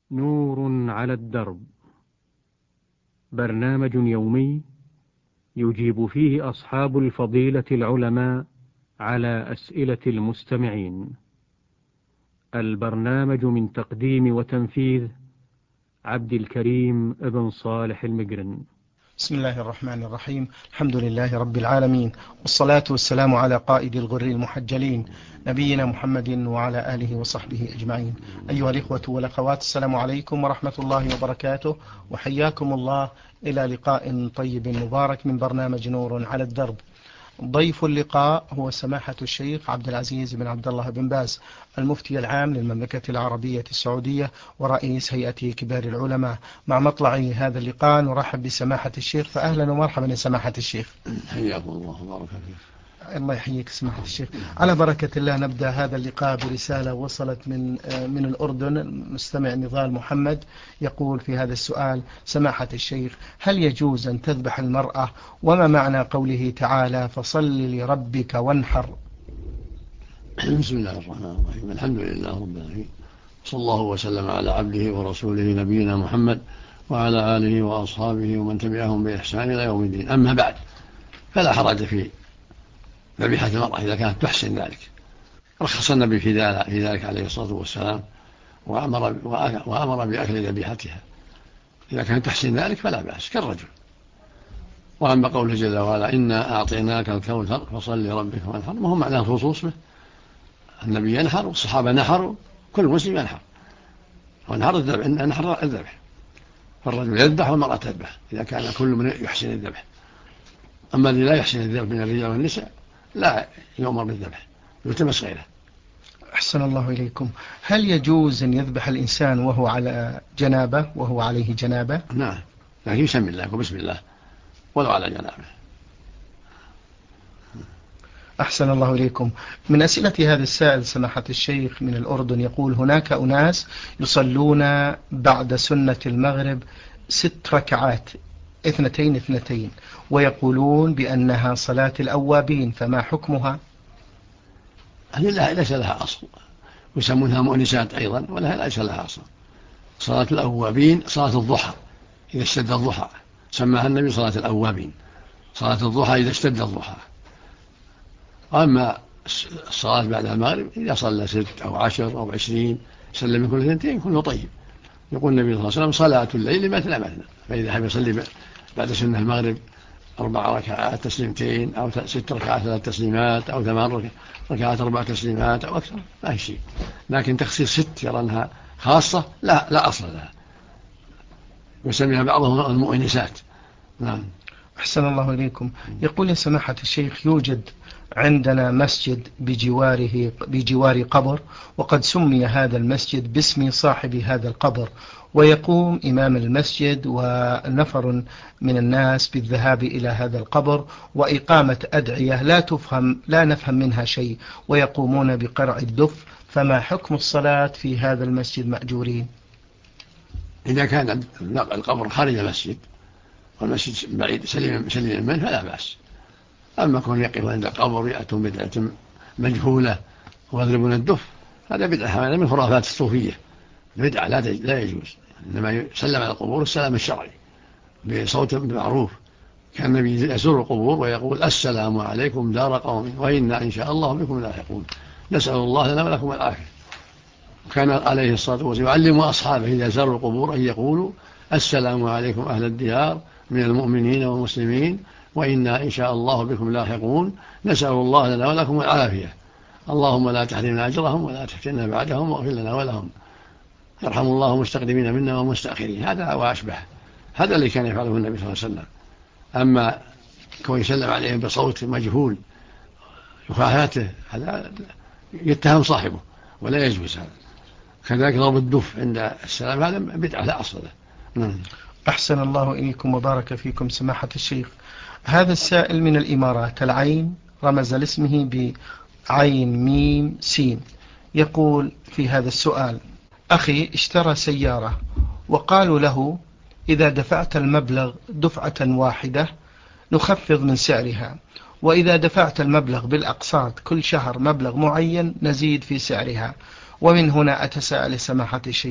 نور على الدرب، برنامج يومي يجيب فيه أصحاب الفضيلة العلماء على أسئلة المستمعين. البرنامج من تقديم وتنفيذ عبد الكريم ابن صالح المقرن. بسم الله الرحمن الرحيم. الحمد لله رب العالمين، والصلاة والسلام على قائد الغر المحجلين نبينا محمد وعلى آله وصحبه أجمعين. أيها الإخوة والأخوات، السلام عليكم ورحمة الله وبركاته، وحياكم الله إلى لقاء طيب مبارك من برنامج نور على الدرب. ضيف اللقاء هو سماحة الشيخ عبد العزيز بن عبد الله بن باز، المفتي العام للمملكة العربية السعودية ورئيس هيئة كبار العلماء. مع مطلع هذا اللقاء نرحب بسماحة الشيخ، فأهلا ومرحبا يا سماحة الشيخ. حياكم الله وبارك فيك. الله يحييك سماحة الشيخ. على بركة الله نبدأ هذا اللقاء برسالة وصلت من الأردن. المستمع نضال محمد يقول في هذا السؤال: سماحة الشيخ، هل يجوز أن تذبح المرأة؟ وما معنى قوله تعالى فصل لربك وانحر؟ بسم الله الرحمن الرحيم. الحمد لله رب العالمين، صلى الله وسلم على عبده ورسوله نبينا محمد وعلى آله وأصحابه ومن تبعهم بإحسان إلى يوم الدين. أما بعد، فلا حرج في ذبيحة المرأة إذا كانت تحسن ذلك. رخص النبي في ذلك عليه الصلاة والسلام، وأمر بأكل ذبيحتها إذا كانت تحسن ذلك فلا بأس كالرجل. وأما قوله جل وعلا إنا أعطيناك الكوثر فصل لربك وانحر، ما هو معناه الخصوص به. النبي ينحر والصحابة نحروا، كل مسلم ينحر، وانحر الذبح، فالرجل يذبح والمرأة تذبح إذا كان كل من يحسن الذبح. أما الذي لا يحسن الذبح من الرجال والنساء لا يؤمر بالذبح، يلتمس غيره. أحسن الله إليكم. هل يجوز أن يذبح الإنسان وهو على جنابه، وهو عليه جنابه؟ نعم، لكن يسمي الله وبسم الله ولو على جنابه. أحسن الله إليكم. من أسئلة هذا السائل سماحة الشيخ من الأردن يقول: هناك أناس يصلون بعد سنة المغرب 6 ركعات 2 ويقولون بأنها صلاة الأوابين، فما حكمها؟ ليس لها أصل، ويسمونها مؤنسات أيضا، ولها ليس لها أصل. صلاة الأوابين صلاة الضحى إذا اشتد الضحى، سماها النبي صلاة الأوابين، صلاة الضحى إذا اشتد الضحى. أما الصلاة بعد المغرب إذا صلى 6 أو 10 أو 20 سلم كل 2 كله طيب. يقول النبي صلى الله عليه وسلم صلاة الليل مثنى مثنى، فإذا حب يصلي بعد سنة المغرب 4 ركعات 2 أو 6 ركعات 3 تسليمات أو 8 ركعات 4 تسليمات أو أكثر ما هي شيء. لكن تخصيص 6 يرى أنها خاصة لا أصل لها، يسميها بعضهم المؤنسات. نعم. أحسن الله إليكم. يقول يا سماحة الشيخ: يوجد عندنا مسجد بجوار قبر، وقد سمي هذا المسجد باسم صاحب هذا القبر، ويقوم إمام المسجد ونفر من الناس بالذهاب إلى هذا القبر وإقامة أدعية لا نفهم منها شيء، ويقومون بقرع الدف، فما حكم الصلاة في هذا المسجد مأجورين؟ إذا كان القبر خارج المسجد والمسجد بعيد سليم منه فلا بأس. أما كون يقفوا عند القبر يأتون بدعة مجهولة ويضربون الدف، هذا بدعة، هذا من خرافات الصوفية، بدعة لا يجوز. إنما يسلم على القبور السلام الشرعي بصوت معروف. كان النبي يزور القبور ويقول السلام عليكم دار قوم وإنا إن شاء الله بكم لاحقون، نسأل الله لنا ولكم العافية. كان عليه الصلاة والسلام يعلم أصحابه إذا زاروا القبور أن يقولوا السلام عليكم أهل الديار من المؤمنين والمسلمين وإنا إن شاء الله بكم لاحقون، نسأل الله لنا ولكم العافية، اللهم لا تحرمنا أجرهم ولا تفتنا بعدهم واغفر لنا ولهم، يرحم الله مستقدمين منا ومستأخرين. هذا وأشبه، هذا اللي كان يفعله النبي صلى الله عليه وسلم. أما كون يسلم عليهم بصوت مجهول وفاهاته هذا يتهم صاحبه ولا يجوز هذا. كذلك ضرب الدف عند السلام هذا بدعة لا أصل له. أحسن الله إليكم وبارك فيكم سماحة الشيخ. هذا السائل من الإمارات، العين رمز لاسمه بعين ميم سين، يقول في هذا السؤال: أخي اشترى سيارة وقالوا له إذا دفعت المبلغ دفعة واحدة نخفض من سعرها، وإذا دفعت المبلغ بالأقساط كل شهر مبلغ معين نزيد في سعرها. ومن هنا أتساءل سماحة الشيخ: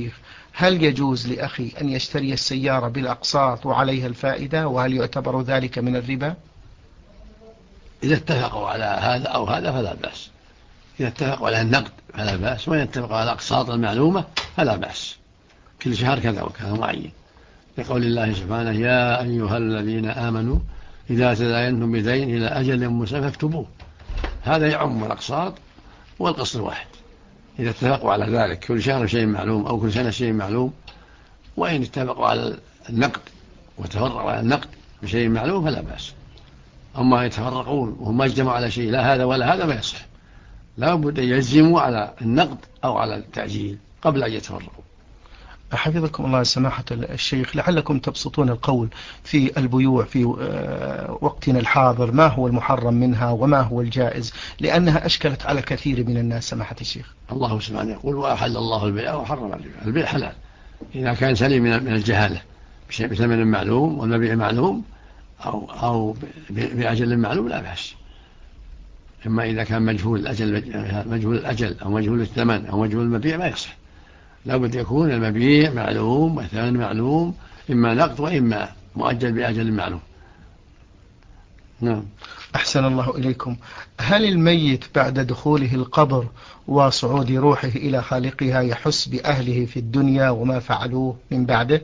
هل يجوز لأخي أن يشتري السيارة بالأقساط وعليها الفائدة، وهل يعتبر ذلك من الربا؟ إذا اتفقوا على هذا أو هذا فلا بأس، إذا اتفقوا على النقد فلا بأس، وإن اتفقوا على الأقساط المعلومة فلا بأس، كل شهر كذا وكذا معين، لقول الله سبحانه: يا أيها الذين آمنوا إذا تداينتم بدين إلى أجل مسمى فاكتبوه. هذا يعم الأقساط والقسط الواحد إذا اتفقوا على ذلك، كل شهر شيء معلوم أو كل سنة شيء معلوم. وإن اتفقوا على النقد وتفرقوا على النقد بشيء معلوم فلا بأس. أما يتفرقون وهم ما اجتمعوا على شيء لا هذا ولا هذا ما يصح، لا بد أن يلزموا على النقد أو على التعجيل قبل أن يتفرقوا. حفظكم الله سماحة الشيخ، لعلكم تبسطون القول في البيوع في وقتنا الحاضر، ما هو المحرم منها وما هو الجائز، لأنها أشكلت على كثير من الناس سماحة الشيخ. الله سبحانه يقول: وأحل الله البيع وحرم الربا. البيع حلال إذا كان سليم من الجهالة بثمن معلوم والمبيع معلوم أو بأجل معلوم لا بأس. أما إذا كان مجهول الأجل أو مجهول الثمن أو مجهول المبيع ما يصح، لا بد يكون المبيع معلوم والثمن معلوم، إما نقد وإما مؤجل بأجل معلوم. نعم. أحسن الله إليكم. هل الميت بعد دخوله القبر وصعود روحه إلى خالقها يحس بأهله في الدنيا وما فعلوه من بعده؟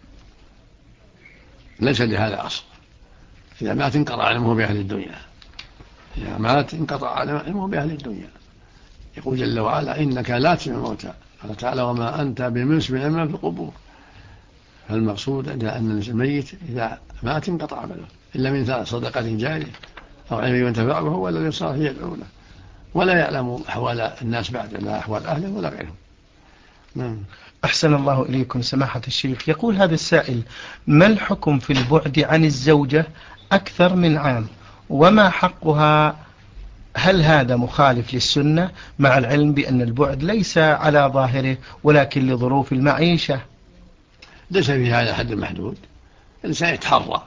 ليس لهذا أصل. إذا مات انقطع علمه بأهل الدنيا، إذا مات انقطع علمه بأهل الدنيا. يقول جل وعلا: إنك لا تسمع الموتى، قال تعالى: وما أنت بمسمع من في القبور. فالمقصود أن الميت إذا مات انقطع عمله إلا من ثلاث: صدقة جارية أو علم ينتفع به ولا يصالح يدعو له، ولا يعلم أحوال الناس بعد، لا أحوال أهله ولا غيرهم. أحسن الله إليكم سماحة الشيخ. يقول هذا السائل: ما الحكم في البعد عن الزوجة أكثر من عام، وما حقها؟ هل هذا مخالف للسنة مع العلم بأن البعد ليس على ظاهره ولكن لظروف المعيشة؟ ليس في هذا حد محدود، الإنسان يتحرى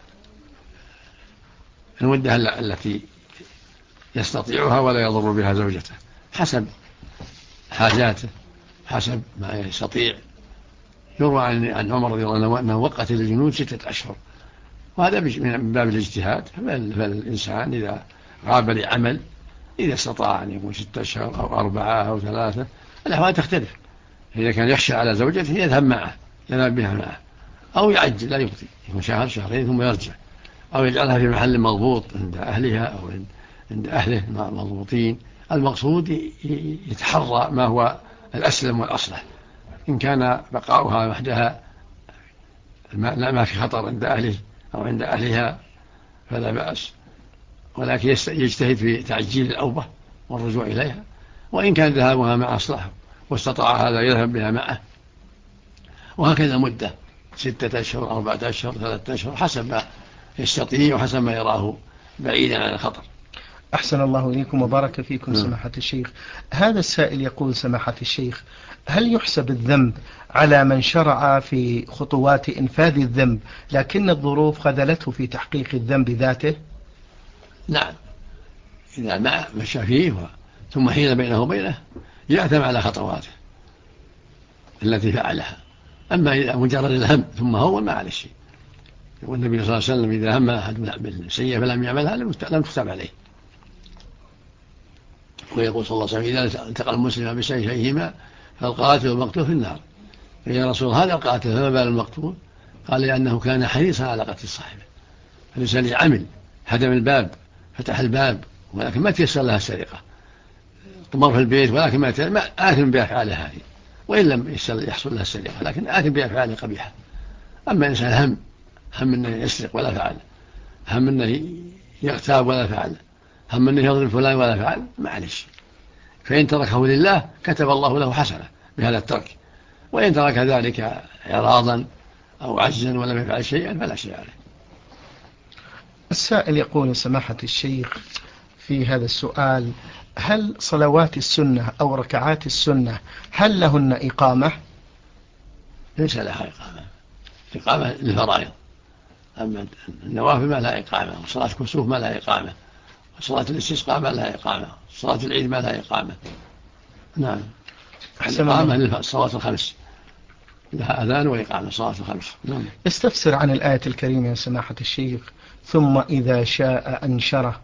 المدة التي يستطيعها ولا يضر بها زوجته حسب حاجاته، حسب ما يستطيع. يروى عن عمر رضي الله عنه أنه وقت للجنود 6 أشهر، وهذا من باب الاجتهاد. فالإنسان إذا غاب لعمل إذا استطاع أن يكون 6 أشهر أو 4 أو 3، الأحوال تختلف. إذا كان يخشى على زوجته يذهب معه، يذهب بها معه، أو يعجل لا يبطي، يكون شهر شهرين ثم يرجع، أو يجعلها في محل مضبوط عند أهلها أو عند أهله مضبوطين. المقصود يتحرى ما هو الأسلم والأصلح. إن كان بقاؤها وحدها ما في خطر عند أهله أو عند أهلها فلا بأس، ولكن يجتهد في تعجيل الأوبة والرجوع إليها. وإن كان ذهابها مع أصلح واستطاع هذا يذهب بها معه، وهكذا مدة 6 أشهر 4 أشهر 3 أشهر حسب ما يستطيع وحسب ما يراه بعيدا عن الخطر. أحسن الله إليكم وبارك فيكم سماحة الشيخ. هذا السائل يقول: سماحة الشيخ، هل يحسب الذنب على من شرع في خطوات إنفاذ الذنب لكن الظروف خذلته في تحقيق الذنب ذاته؟ نعم، إذا ما مشى فيه ثم حين بينه وبينه يأثم على خطواته التي فعلها. أما إذا مجرد الهم ثم هو ما على شيء. يقول النبي صلى الله عليه وسلم: إذا هم أحد بالسيئة فلم يعملها لم تكتب عليه. ويقول صلى الله عليه وسلم: إذا التقى المسلم بسيفيهما فالقاتل والمقتول في النار. يا رسول هذا القاتل فما بال المقتول؟ قال: لأنه كان حريصا على قتل صاحبه. فالإنسان عمل، هدم الباب، فتح الباب، ولكن ما تيسر لها السرقة، طمر في البيت ولكن ما آثم بأفعاله هذه، وإن لم يحصل لها السرقة لكن آثم بأفعاله قبيحة. أما الإنسان هم أنه يسرق ولا فعل، هم أنه يغتاب ولا فعل، هم أنه يضرب فلان ولا فعل، معلش. فإن تركه لله كتب الله له حسنة بهذا الترك، وإن ترك ذلك إعراضا أو عجزا ولم يفعل شيئا فلا شيء عليه. السائل يقول: سماحة الشيخ، في هذا السؤال: هل صلوات السنة أو ركعات السنة هل لهن إقامة؟ ليس لها إقامة للفرائض. أما النوافل ما لها إقامة، وصلاة كسوف ما لها إقامة، وصلاة الاستسقاء ما لها إقامة، صلاة العيد ما لها إقامة. نعم، الإقامة للصلوات الخمس. لها أذان وإقامة صلاة الخمس. استفسر عن الآية الكريمة يا سماحة الشيخ، ثم إذا شاء أنشره.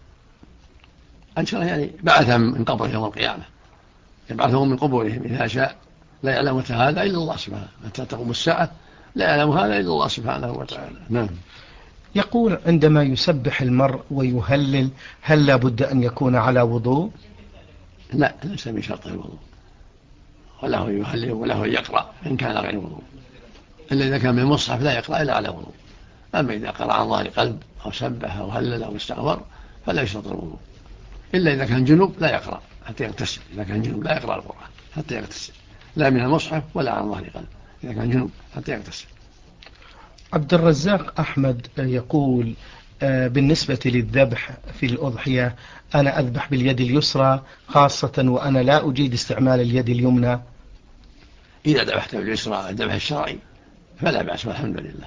أنشره يعني بعثهم من قبره يوم القيامة، يبعثهم من قبورهم إذا شاء. لا يعلم هذا إلا الله سبحانه، حتى تقوم الساعة لا يعلم هذا إلا الله سبحانه وتعالى. نعم. يقول عندما يسبح المرء ويهلل هل لا بد أن يكون على وضوء؟ لا، ليس من شرط الوضوء، وله يهلل وله يقرأ إن كان غير وضوء، إلا إذا كان من المصحف لا يقرأ إلا على وضوء. أما إذا قرأ عن ظهر قلب أو سبح أو هلل أو استغفر فلا يشرط الوضوء، إلا إذا كان جنوب لا يقرأ حتى يغتسل. إذا كان جنوب لا يقرأ القرآن حتى يغتسل، لا من المصحف ولا عن ظهر قلب، إذا كان جنوب حتى يغتسل. عبد الرزاق أحمد يقول بالنسبة للذبح في الأضحية أنا أذبح باليد اليسرى خاصة وأنا لا أجيد استعمال اليد اليمنى. إذا ذبحت باليسرى الذبح الشرعي فلا بأس والحمد لله.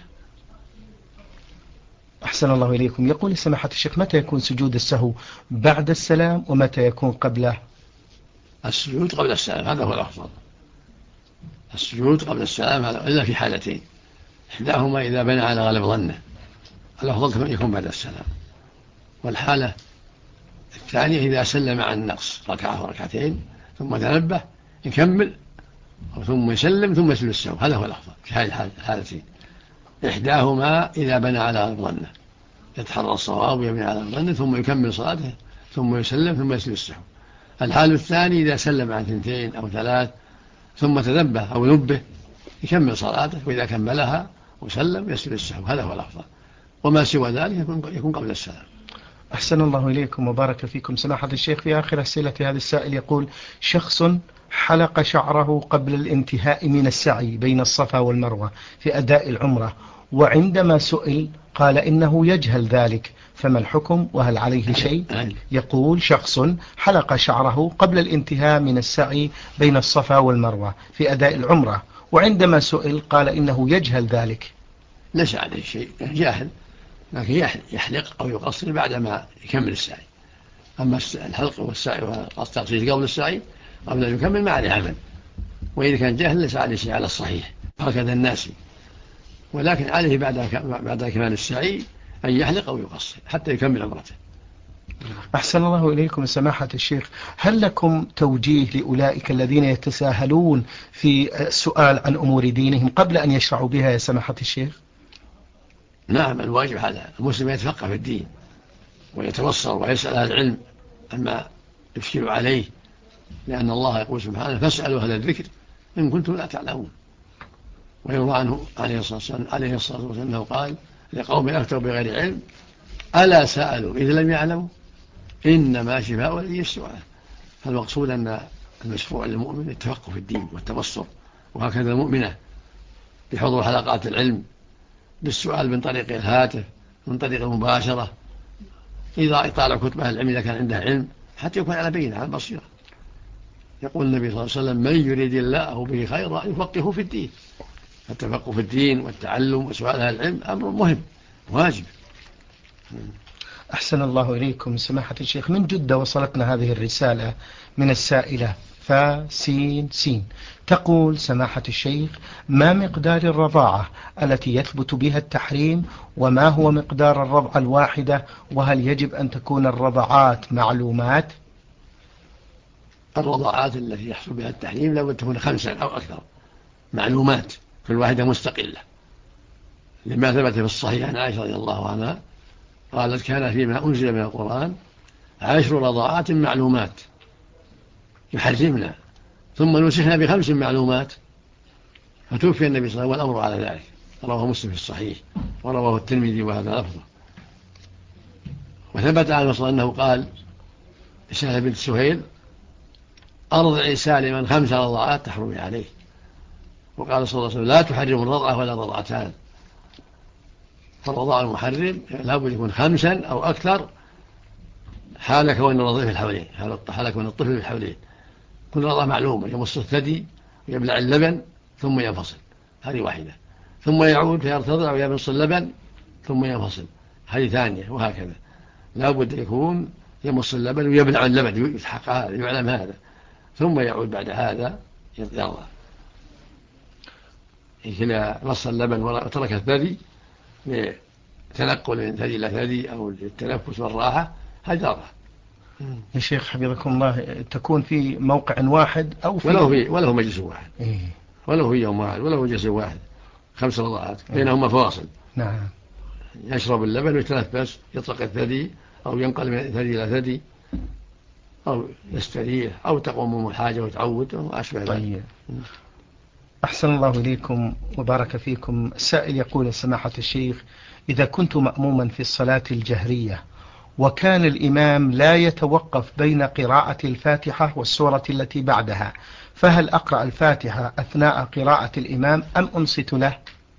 أحسن الله إليكم. يقول سماحة الشيخ متى يكون سجود السهو، بعد السلام ومتى يكون قبله؟ السجود قبل السلام هذا هو الأفضل، السجود قبل السلام هذا إلا في حالتين، إحداهما إذا بنى على غالب ظنه، الأفضل يكون بعد السلام. والحالة الثانية إذا سلم عن النقص ركعة وركعتين ثم تنبه يكمل ثم يسلم ثم يسلم السهو، هذا هو الأفضل في هذه الحالتين. إحداهما إذا بنى على غالب ظنه يتحرى الصواب ويبني على غالب ظنه ثم يكمل صلاته ثم يسلم ثم يسلم السهو. الحال الثاني إذا سلم عن 2 أو 3 ثم تنبه أو نبه يكمل صلاته، وإذا كملها وسلم يسلم السهو، هذا هو الأفضل. وما سوى ذلك يكون قبل السلام. أحسن الله إليكم وبارك فيكم. سماحة الشيخ في آخر أسئلة هذا السائل يقول شخص حلق شعره قبل الانتهاء من السعي بين الصفا والمروة في أداء العمرة، وعندما سئل قال إنه يجهل ذلك، فما الحكم وهل عليه شيء؟ يقول شخص حلق شعره قبل الانتهاء من السعي بين الصفا والمروة في أداء العمرة، وعندما سئل قال إنه يجهل ذلك. ليس عليه شيء، جاهل، لكن يحلق أو يقصر بعدما يكمل السعي. أما الحلق والسعي والتقصير قبل السعي قبل أن يكمل ما عليه عمل، وإذا كان جاهل ليس عليه شيء على الصحيح هكذا الناس، ولكن عليه بعد كمال السعي أن يحلق أو يقصر حتى يكمل عمرته. أحسن الله إليكم سماحة الشيخ. هل لكم توجيه لأولئك الذين يتساهلون في السؤال عن أمور دينهم قبل أن يشرعوا بها يا سماحة الشيخ؟ نعم، الواجب هذا، المسلم يتفقه في الدين ويتبصر ويسأل أهل العلم عما يشكل عليه، لأن الله يقول سبحانه فاسألوا أهل الذكر إن كنتم لا تعلمون. ويروى عنه عليه الصلاة والسلام أنه قال لقوم أفتوا بغير علم ألا سألوا إذا لم يعلموا إنما شفاء الذي السؤال. فالمقصود أن المشروع للمؤمن التفقه في الدين والتبصر، وهكذا المؤمنة بحضور حلقات العلم بالسؤال من طريق الهاتف من طريق المباشرة، إذا يطالع كتب أهل العلم إذا كان عنده علم حتى يكون على بينة على بصيرة. يقول النبي صلى الله عليه وسلم من يريد الله به خيرا يفقهه في الدين. التفقه في الدين والتعلم وسؤال أهل العلم أمر مهم واجب. أحسن الله إليكم سماحة الشيخ. من جدة وصلتنا هذه الرسالة من السائلة فسين تقول سماحة الشيخ ما مقدار الرضاعة التي يثبت بها التحريم، وما هو مقدار الرضعة الواحدة، وهل يجب أن تكون الرضعات معلومات؟ الرضعات التي يحصل بها التحريم لابد تكون 5 أو أكثر معلومات، كل واحدة مستقلة، لما ثبت في الصحيح عن عائشة رضي الله عنها قالت كان فيما أنزل من القرآن 10 رضاعات معلومات يحرمنا ثم نسخنا ب5 معلومات، فتوفي النبي صلى الله عليه وسلم والأمر على ذلك. رواه مسلم في الصحيح ورواه الترمذي وهذا لفظه. وثبت عن الرسول أنه قال لسهل بنت سهيل أرضعي سالما 5 رضاعات تحرمي عليه. وقال صلى الله عليه وسلم لا تحرم الرضعة ولا رضعتان، فالرضاع المحرم لا بد يكون 5 أو أكثر حال كون الرضيع في الحولين، حال كون الطفل في الحولين. كل رضاع معلومة يمص الثدي ويبلع اللبن ثم ينفصل، هذه واحدة، ثم يعود فيرتضع ويمص اللبن ثم ينفصل، هذه ثانية، وهكذا لا بد يكون يمص اللبن ويبلع اللبن يتحقق هذا يعلم هذا، ثم يعود بعد هذا يرضى. إذا مص اللبن وترك الثدي لتنقل من ثدي إلى ثدي أو للتنفس والراحة هجرة. يا شيخ حفظكم الله، تكون في موقع واحد أو في وله مجلس واحد. وله يوم واحد وله مجلس واحد 5 رضعات بينهما فواصل. نعم. يشرب اللبن ويتنفس، يطلق الثدي أو ينقل من ثدي إلى ثدي أو يستريح أو تقوم حاجة وتعود وأشبه ذلك. طيب. أحسن الله إليكم وبارك فيكم. السائل يقول: سماحة الشيخ، إذا كنت مأموما في الصلاة الجهرية وكان الإمام لا يتوقف بين قراءة الفاتحة والسورة التي بعدها، فهل أقرأ الفاتحة أثناء قراءة الإمام أم أنصت له؟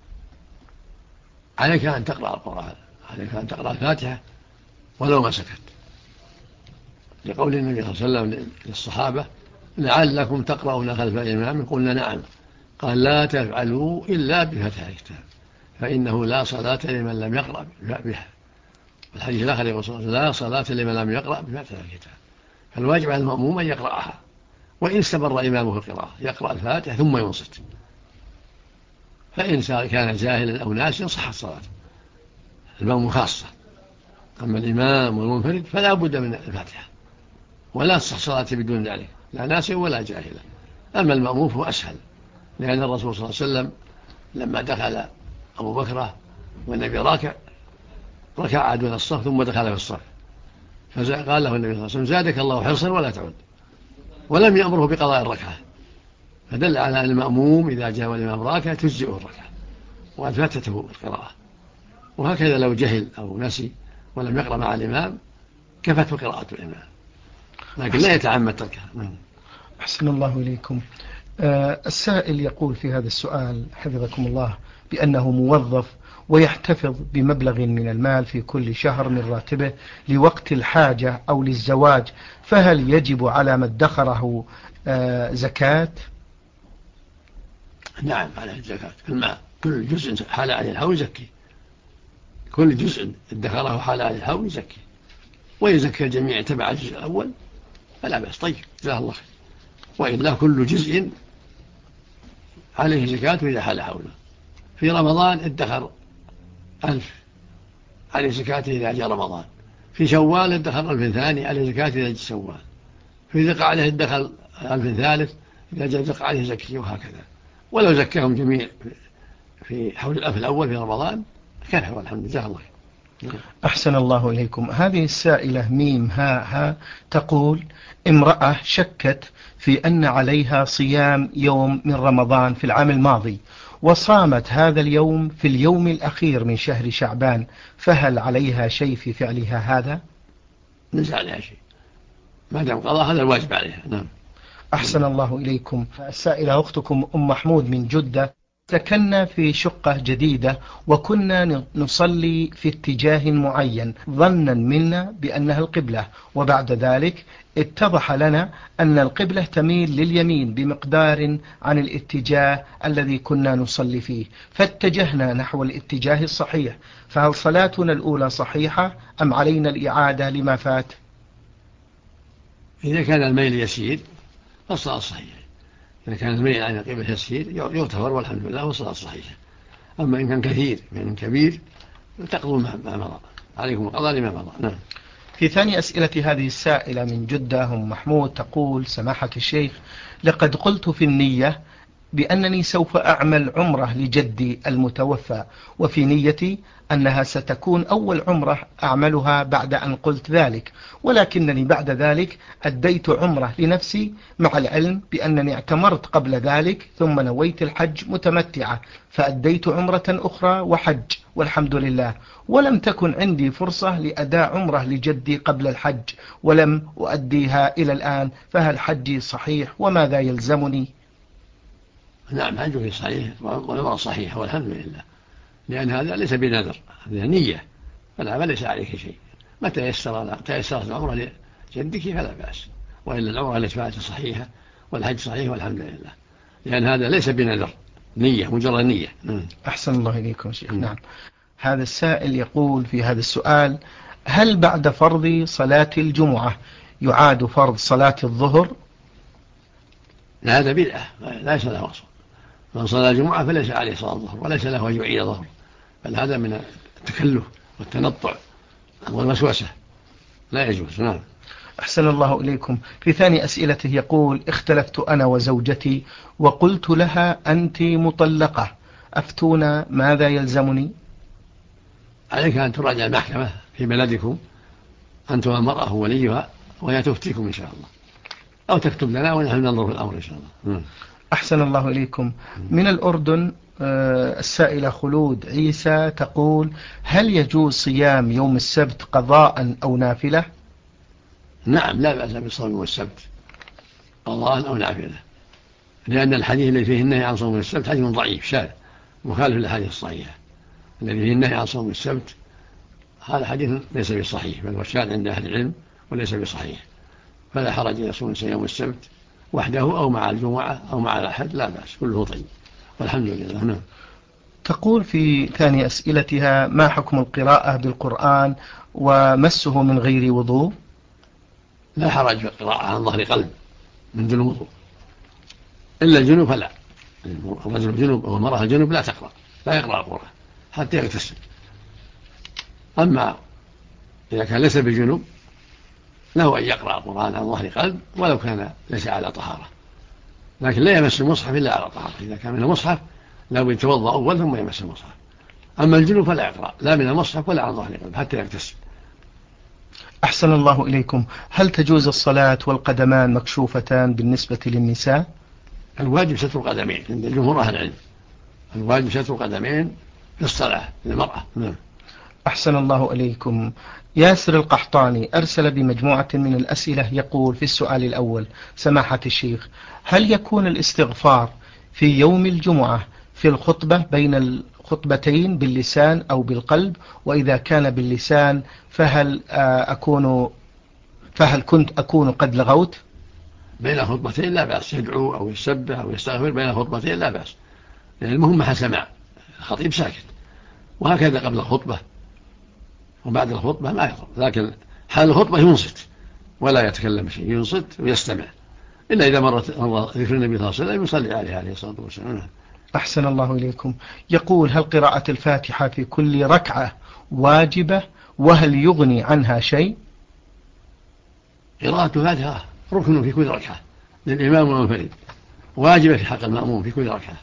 عليك أن تقرأ القرآن، عليك أن تقرأ الفاتحة ولو ما سكت، لقول النبي صلى الله عليه وسلم للصحابة: لعلكم تقرؤون خلف الإمام؟ قلنا نعم. قال: لا تفعلوا إلا بفتح الكتاب فإنه لا صلاة لمن لم يقرأ بها. الحديث الآخر يقول: لا صلاة لمن لم يقرأ بفتح الكتاب. فالواجب على المأموم أن يقرأها، وإن استمر إمامه في القراءة يقرأ الفاتحة ثم ينصت، فإن كان جاهلا أو ناسيا صحت صلاته، المأموم خاصة. أما الإمام والمنفرد فلا بد من الفاتحة، ولا تصح صلاته بدون ذلك، لا ناسيا ولا جاهلا. أما المأموم فهو أسهل، لأن الرسول صلى الله عليه وسلم لما دخل أبو بكر والنبي راكع ركع دون الصف ثم دخل في الصف، فقال له النبي صلى الله عليه وسلم: زادك الله حرصا ولا تعد، ولم يأمره بقضاء الركعة، فدل على أن المأموم إذا جاء الإمام راكع تجزئه الركعة وفاتته القراءة. وهكذا لو جهل أو نسي ولم يقرأ مع الإمام كفته قراءة الإمام، لكن لا يتعمد تركها. أحسن الله إليكم. السائل يقول في هذا السؤال حفظكم الله بأنه موظف ويحتفظ بمبلغ من المال في كل شهر من راتبه لوقت الحاجة أو للزواج، فهل يجب على ما ادخره زكاة؟ نعم، على الزكاة. كل جزء حال عليه الحول يزكي، كل جزء ادخره حال عليه الحول يزكي، ويزكي الجميع تبع الجزء الأول فلا بأس. طيب، جزاه الله خير. وإلا كل جزء عليه زكاة إذا حال حوله. في رمضان ادخر 1000 عليه زكاة إذا جاء رمضان. في شوال ادخر 1000 ثاني عليه زكاة إذا جاء شوال. في ذي القعدة ادخر 1000 ثالث إذا جاء ذي القعدة زكي، وهكذا. ولو زكاهم جميع في حول الألف الأول في رمضان كان هو الحمد لله. الله أحسن الله إليكم. هذه السائلة ميم ها تقول: امرأة شكت في أن عليها صيام يوم من رمضان في العام الماضي، وصامت هذا اليوم في اليوم الأخير من شهر شعبان، فهل عليها شيء في فعلها هذا؟ ليس عليها شيء ما دام قضاء، هذا الواجب عليها. نعم. أحسن الله إليكم. السائلة أختكم أم محمود من جدة: سكننا في شقة جديدة وكنا نصلي في اتجاه معين ظنا منا بأنها القبلة، وبعد ذلك اتضح لنا أن القبلة تميل لليمين بمقدار عن الاتجاه الذي كنا نصلي فيه، فاتجهنا نحو الاتجاه الصحيح، فهل صلاتنا الأولى صحيحة أم علينا الإعادة لما فات؟ إذا كان الميل يسير فالصلاة صحيحة، إذا كان الميل عن القبلة يسير يغتفر والحمد لله والصلاة صحيحة. أما إن كان كثير من كبير تقضوا ما مضى، عليكم القضاء لما مضى. نعم. في ثاني أسئلة هذه السائلة من جدة أم محمود تقول: سماحة الشيخ، لقد قلت في النية بأنني سوف أعمل عمرة لجدي المتوفى، وفي نيتي أنها ستكون أول عمرة أعملها بعد أن قلت ذلك، ولكنني بعد ذلك أديت عمرة لنفسي، مع العلم بأنني اعتمرت قبل ذلك ثم نويت الحج متمتعة، فأديت عمرة أخرى وحج والحمد لله، ولم تكن عندي فرصة لأداء عمرة لجدي قبل الحج ولم أؤديها إلى الآن، فهل حجي صحيح وماذا يلزمني؟ نعم، حجه صحيح والعمرة صحيحة والحمد لله، لأن هذا ليس بنذر، هذا نية، فالعمل ليس عليك شيء. متى تيسرت العمرة لجدك فلا بأس، وإلا العمرة التي فاتت صحيحة والحج صحيح والحمد لله، لأن هذا ليس بنذر، نية، مجرد نية. أحسن الله إليكم شيخ. نعم. هذا السائل يقول في هذا السؤال: هل بعد فرض صلاة الجمعة يعاد فرض صلاة الظهر؟ لا، هذا بدعة لا يصح له أصل، من صلى الجمعة فليس عليه صلاة الظهر وليس له أن يعيد ظهر، بل هذا من التكلف والتنطع والوسوسة، لا يجوز. نعم. أحسن الله إليكم. في ثاني أسئلته يقول: اختلفت أنا وزوجتي وقلت لها أنت مطلقة، أفتونا ماذا يلزمني؟ عليك أن تراجع المحكمة في بلدكم أنت والمرأة وليها، وهي تفتيكم إن شاء الله، أو تكتب لنا ونحن ننظر في الأمر إن شاء الله. أحسن الله إليكم. من الأردن السائلة خلود عيسى تقول: هل يجوز صيام يوم السبت قضاء أو نافلة؟ نعم، لا بأس بالصوم يوم السبت قضاء أو نافلة، لأن الحديث الذي فيه النهي عن صوم السبت حديث ضعيف شاذ مخالف للحديث الصحيحة. الذي فيه النهي عن صوم السبت هذا حديث ليس بصحيح، بل هو شاذ عند أهل العلم وليس بصحيح، فلا حرج أن يصوم يوم السبت وحده أو مع الجمعة أو مع الأحد، لا بأس، كله طيب والحمد لله. نعم. تقول في ثاني أسئلتها: ما حكم القراءة بالقرآن ومسه من غير وضوء؟ لا حرج في القراءة عن ظهر قلب من دون وضوء، إلا الجنوب فلا. الرجل الجنوب والمرأة الجنوب لا يقرأ القرآن حتى يغتسل. أما إذا كان ليس بجنوب له أن يقرأ القرآن عن ظهر قلب ولو كان ليس على طهارة، لكن لا يمس المصحف إلا على طهارة. إذا كان من المصحف لا يتوضأ أول ثم يمس المصحف. أما الجنوب فلا يقرأ لا من المصحف ولا عن ظهر قلب حتى يغتسل. أحسن الله إليكم. هل تجوز الصلاة والقدمان مكشوفتان بالنسبة للنساء؟ الواجب ستر القدمين عند جمهور أهل العلم، الواجب ستر القدمين في الصلاة للمرأة. نعم. أحسن الله إليكم. ياسر القحطاني أرسل بمجموعة من الأسئلة يقول في السؤال الأول: سماحة الشيخ، هل يكون الاستغفار في يوم الجمعة في الخطبة بين الخطبتين باللسان أو بالقلب؟ وإذا كان باللسان فهل كنت أكون قد لغوت؟ بين خطبتين لا بأس، يدعو أو يسبح أو يستغفر بين خطبتين لا بأس، لأن المهم محل سماع، الخطيب ساكت، وهكذا قبل الخطبة وبعد الخطبة ما يضر، لكن حال الخطبة ينصت ولا يتكلم شيء، ينصت ويستمع، إلا إذا مرت ذكر النبي صلى الله عليه وسلم يصلي عليه الصلاة والسلام. أحسن الله إليكم. يقول: هل قراءة الفاتحة في كل ركعة واجبة، وهل يغني عنها شيء؟ قراءة الفاتحة ركن في كل ركعة للإمام والمنفرد، واجبة في حق المأموم في كل ركعة،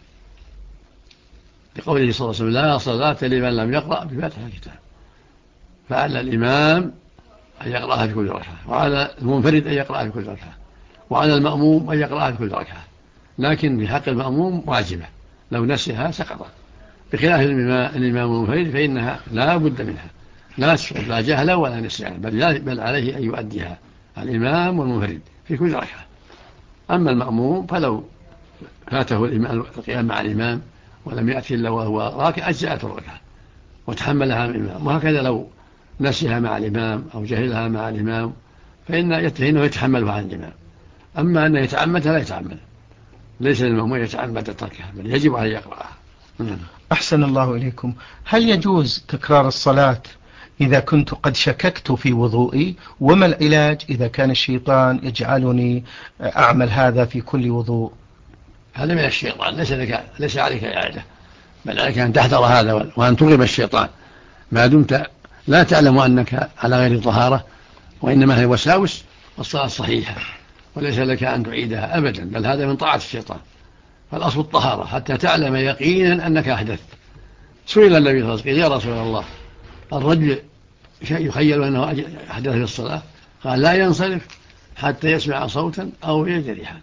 لقوله صلى الله عليه وسلم: لا صلاة لمن لم يقرأ بفاتحة الكتاب. فعلى الإمام أن يقرأها في كل ركعة، وعلى المنفرد أن يقرأها في كل ركعة، وعلى المأموم أن يقرأها في كل ركعة، لكن في حق المأموم واجبة، لو نسيها سقطت، بخلاف الإمام المنفرد فإنها لا بد منها، لا جهلا ولا نسيان، بل عليه أن يؤديها الإمام والمنفرد في كل ركعة. أما المأموم فلو فاته القيام مع الإمام ولم يأتي إلا وهو راكع أجزأته الركعة وتحملها عن الإمام، وهكذا لو نسيها مع الإمام أو جهلها مع الإمام فإنه يتحملها عن الإمام. أما أنه يتعمدها لا يتعمد، ليس للمأموم يتعمد تركها، بل يجب عليه يقرأها. أحسن الله إليكم. هل يجوز تكرار الصلاة إذا كنت قد شككت في وضوئي؟ وما العلاج إذا كان الشيطان يجعلني أعمل هذا في كل وضوء؟ هذا من الشيطان، ليس عليك إعادة، بل عليك أن تحذر هذا وأن تغلب الشيطان ما دمت لا تعلم أنك على غير طهارة، وإنما هي وساوس، والصلاة صحيحة وليس لك أن تعيدها أبدا، بل هذا من طاعة الشيطان. فالأصل الطهارة حتى تعلم يقينا أنك أحدث. سئل النبي صلى الله عليه وسلم: يا رسول الله، الرجل يخيل أنه أحدث في الصلاة؟ قال: لا ينصرف حتى يسمع صوتا أو يجد ريحا.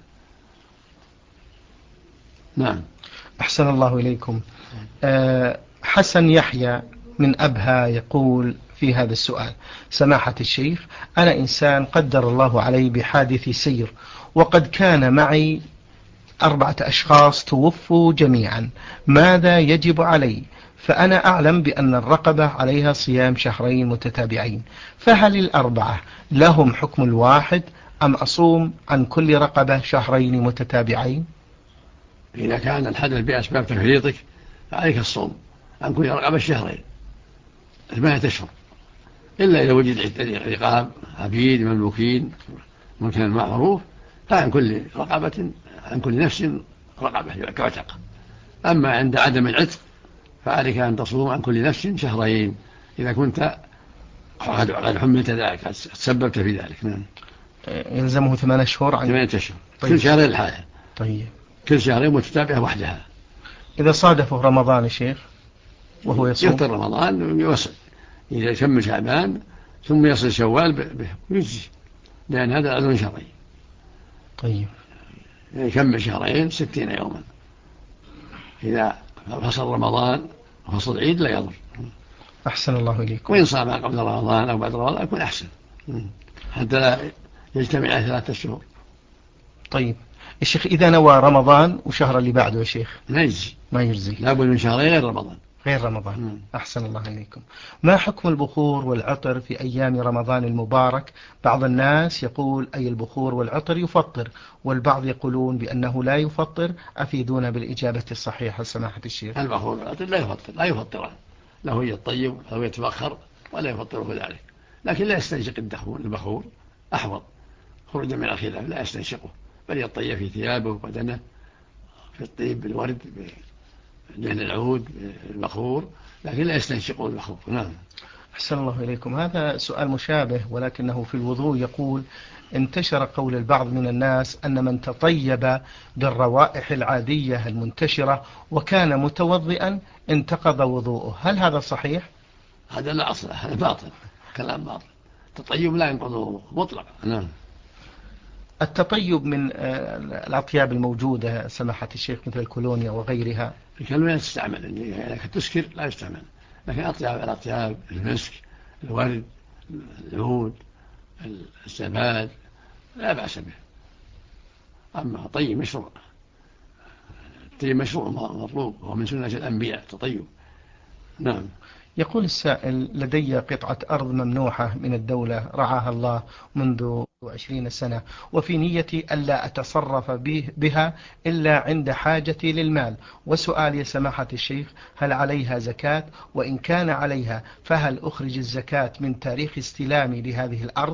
نعم. أحسن الله إليكم. حسن يحيى من أبها يقول في هذا السؤال: سماحة الشيخ، أنا إنسان قدر الله علي بحادث سير، وقد كان معي 4 أشخاص توفوا جميعا، ماذا يجب علي؟ فأنا أعلم بأن الرقبة عليها صيام 2 متتابعين، فهل 4 لهم حكم الواحد، أم أصوم عن كل رقبة 2 متتابعين؟ إذا كان الحدث بأسباب تفريطك فعليك الصوم عن كل رقبة 2 8 أشهر، إلا إذا وجد رقاب عبيد مملوكين مكان معروف، فعن كل رقبة عن كل نفس رقبة يعتق، أما عند عدم العتق فعليك أن تصوم عن كل نفس شهرين إذا كنت قد حملت ذلك، قد تسببت في ذلك. نعم. يلزمه 8 شهور 8 أشهر. طيب. كل شهرين الحالة. طيب. كل شهرين متتابعة وحدها. إذا صادفه رمضان يا شيخ وهو يصوم يفطر رمضان ويوصل، إذا كمل شعبان ثم يصل شوال يجزي، لأن هذا عذر شرعي. طيب. يكمل شهرين 60 يوما. إذا فصل رمضان وفصل عيد لا يضر. أحسن الله إليكم. وإن صام قبل رمضان أو بعد رمضان يكون أحسن حتى لا يجتمع 3 شهور. طيب الشيخ، إذا نوى رمضان وشهر اللي بعده يا شيخ ما يجزي لابد من شهرين غير رمضان. غير رمضان. أحسن الله إليكم. ما حكم البخور والعطر في أيام رمضان المبارك؟ بعض الناس يقول أي البخور والعطر يفطر، والبعض يقولون بأنه لا يفطر. أفيدونا بالإجابة الصحيحة سماحة الشيخ. البخور والعطر لا يفطران، له يطيب أو يتبخر ولا يفطره ذلك، لكن لا يستنشق البخور أحوط خروجا من الخلاف، لا يستنشقه بل يطيب في ثيابه وبدنه في الطيب بالورد دهن العود البخور، لكن لا يستنشقه البخور. نعم. أحسن الله إليكم. هذا سؤال مشابه ولكنه في الوضوء. يقول انتشر قول البعض من الناس أن من تطيب بالروائح العادية المنتشرة وكان متوضئا انتقض وضوءه، هل هذا صحيح؟ هذا لا أصل، هذا باطل، كلام باطل. التطيب لا ينقض وضوءه مطلقا. نعم. التطيب من الأطياب الموجودة سماحة الشيخ مثل الكولونيا وغيرها، الكولونيا تستعمل، يعني تسكر لا يستعمل، لكن الأطياب المسك الورد العود الزباد لا بأس به. أما طيب مشروع، الطيب مشروع مطلوب وهو من سنة الأنبياء تطيب. نعم. يقول السائل لدي قطعة أرض ممنوحة من الدولة رعاها الله منذ 20 سنة، وفي نيتي ألا أتصرف بها إلا عند حاجتي للمال، وسؤال يا سماحة الشيخ هل عليها زكاة؟ وإن كان عليها فهل أخرج الزكاة من تاريخ استلامي لهذه الأرض؟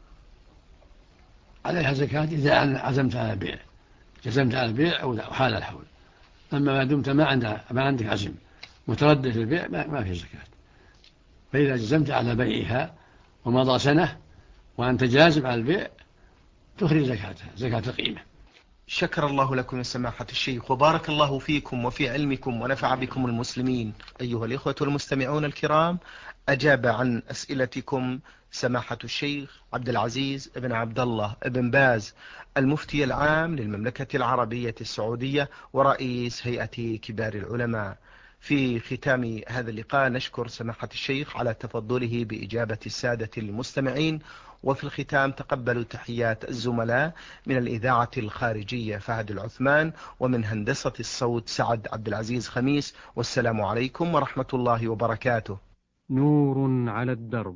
عليها زكاة إذا عزمت على البيع، جزمت على البيع أو حال الحول. أما ما دمت ما عندك عزم متردد في البيع ما في زكاة. فإذا جزمت على بيعها ومضى سنة وأنت جازم على البيع تخرج زكاتها، زكاة القيمة. شكر الله لكم يا سماحة الشيخ وبارك الله فيكم وفي علمكم ونفع بكم المسلمين. أيها الإخوة المستمعون الكرام، أجاب عن أسئلتكم سماحة الشيخ عبد العزيز بن عبد الله بن باز المفتي العام للمملكة العربية السعودية ورئيس هيئة كبار العلماء. في ختام هذا اللقاء نشكر سماحة الشيخ على تفضله بإجابة السادة المستمعين، وفي الختام تقبلوا تحيات الزملاء من الإذاعة الخارجية فهد العثمان، ومن هندسة الصوت سعد عبد العزيز خميس، والسلام عليكم ورحمة الله وبركاته. نور على الدرب،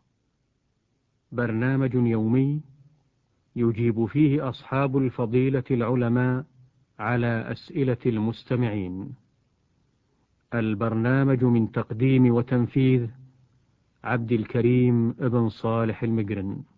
برنامج يومي يجيب فيه أصحاب الفضيلة العلماء على أسئلة المستمعين. البرنامج من تقديم وتنفيذ عبد الكريم ابن صالح المقرن.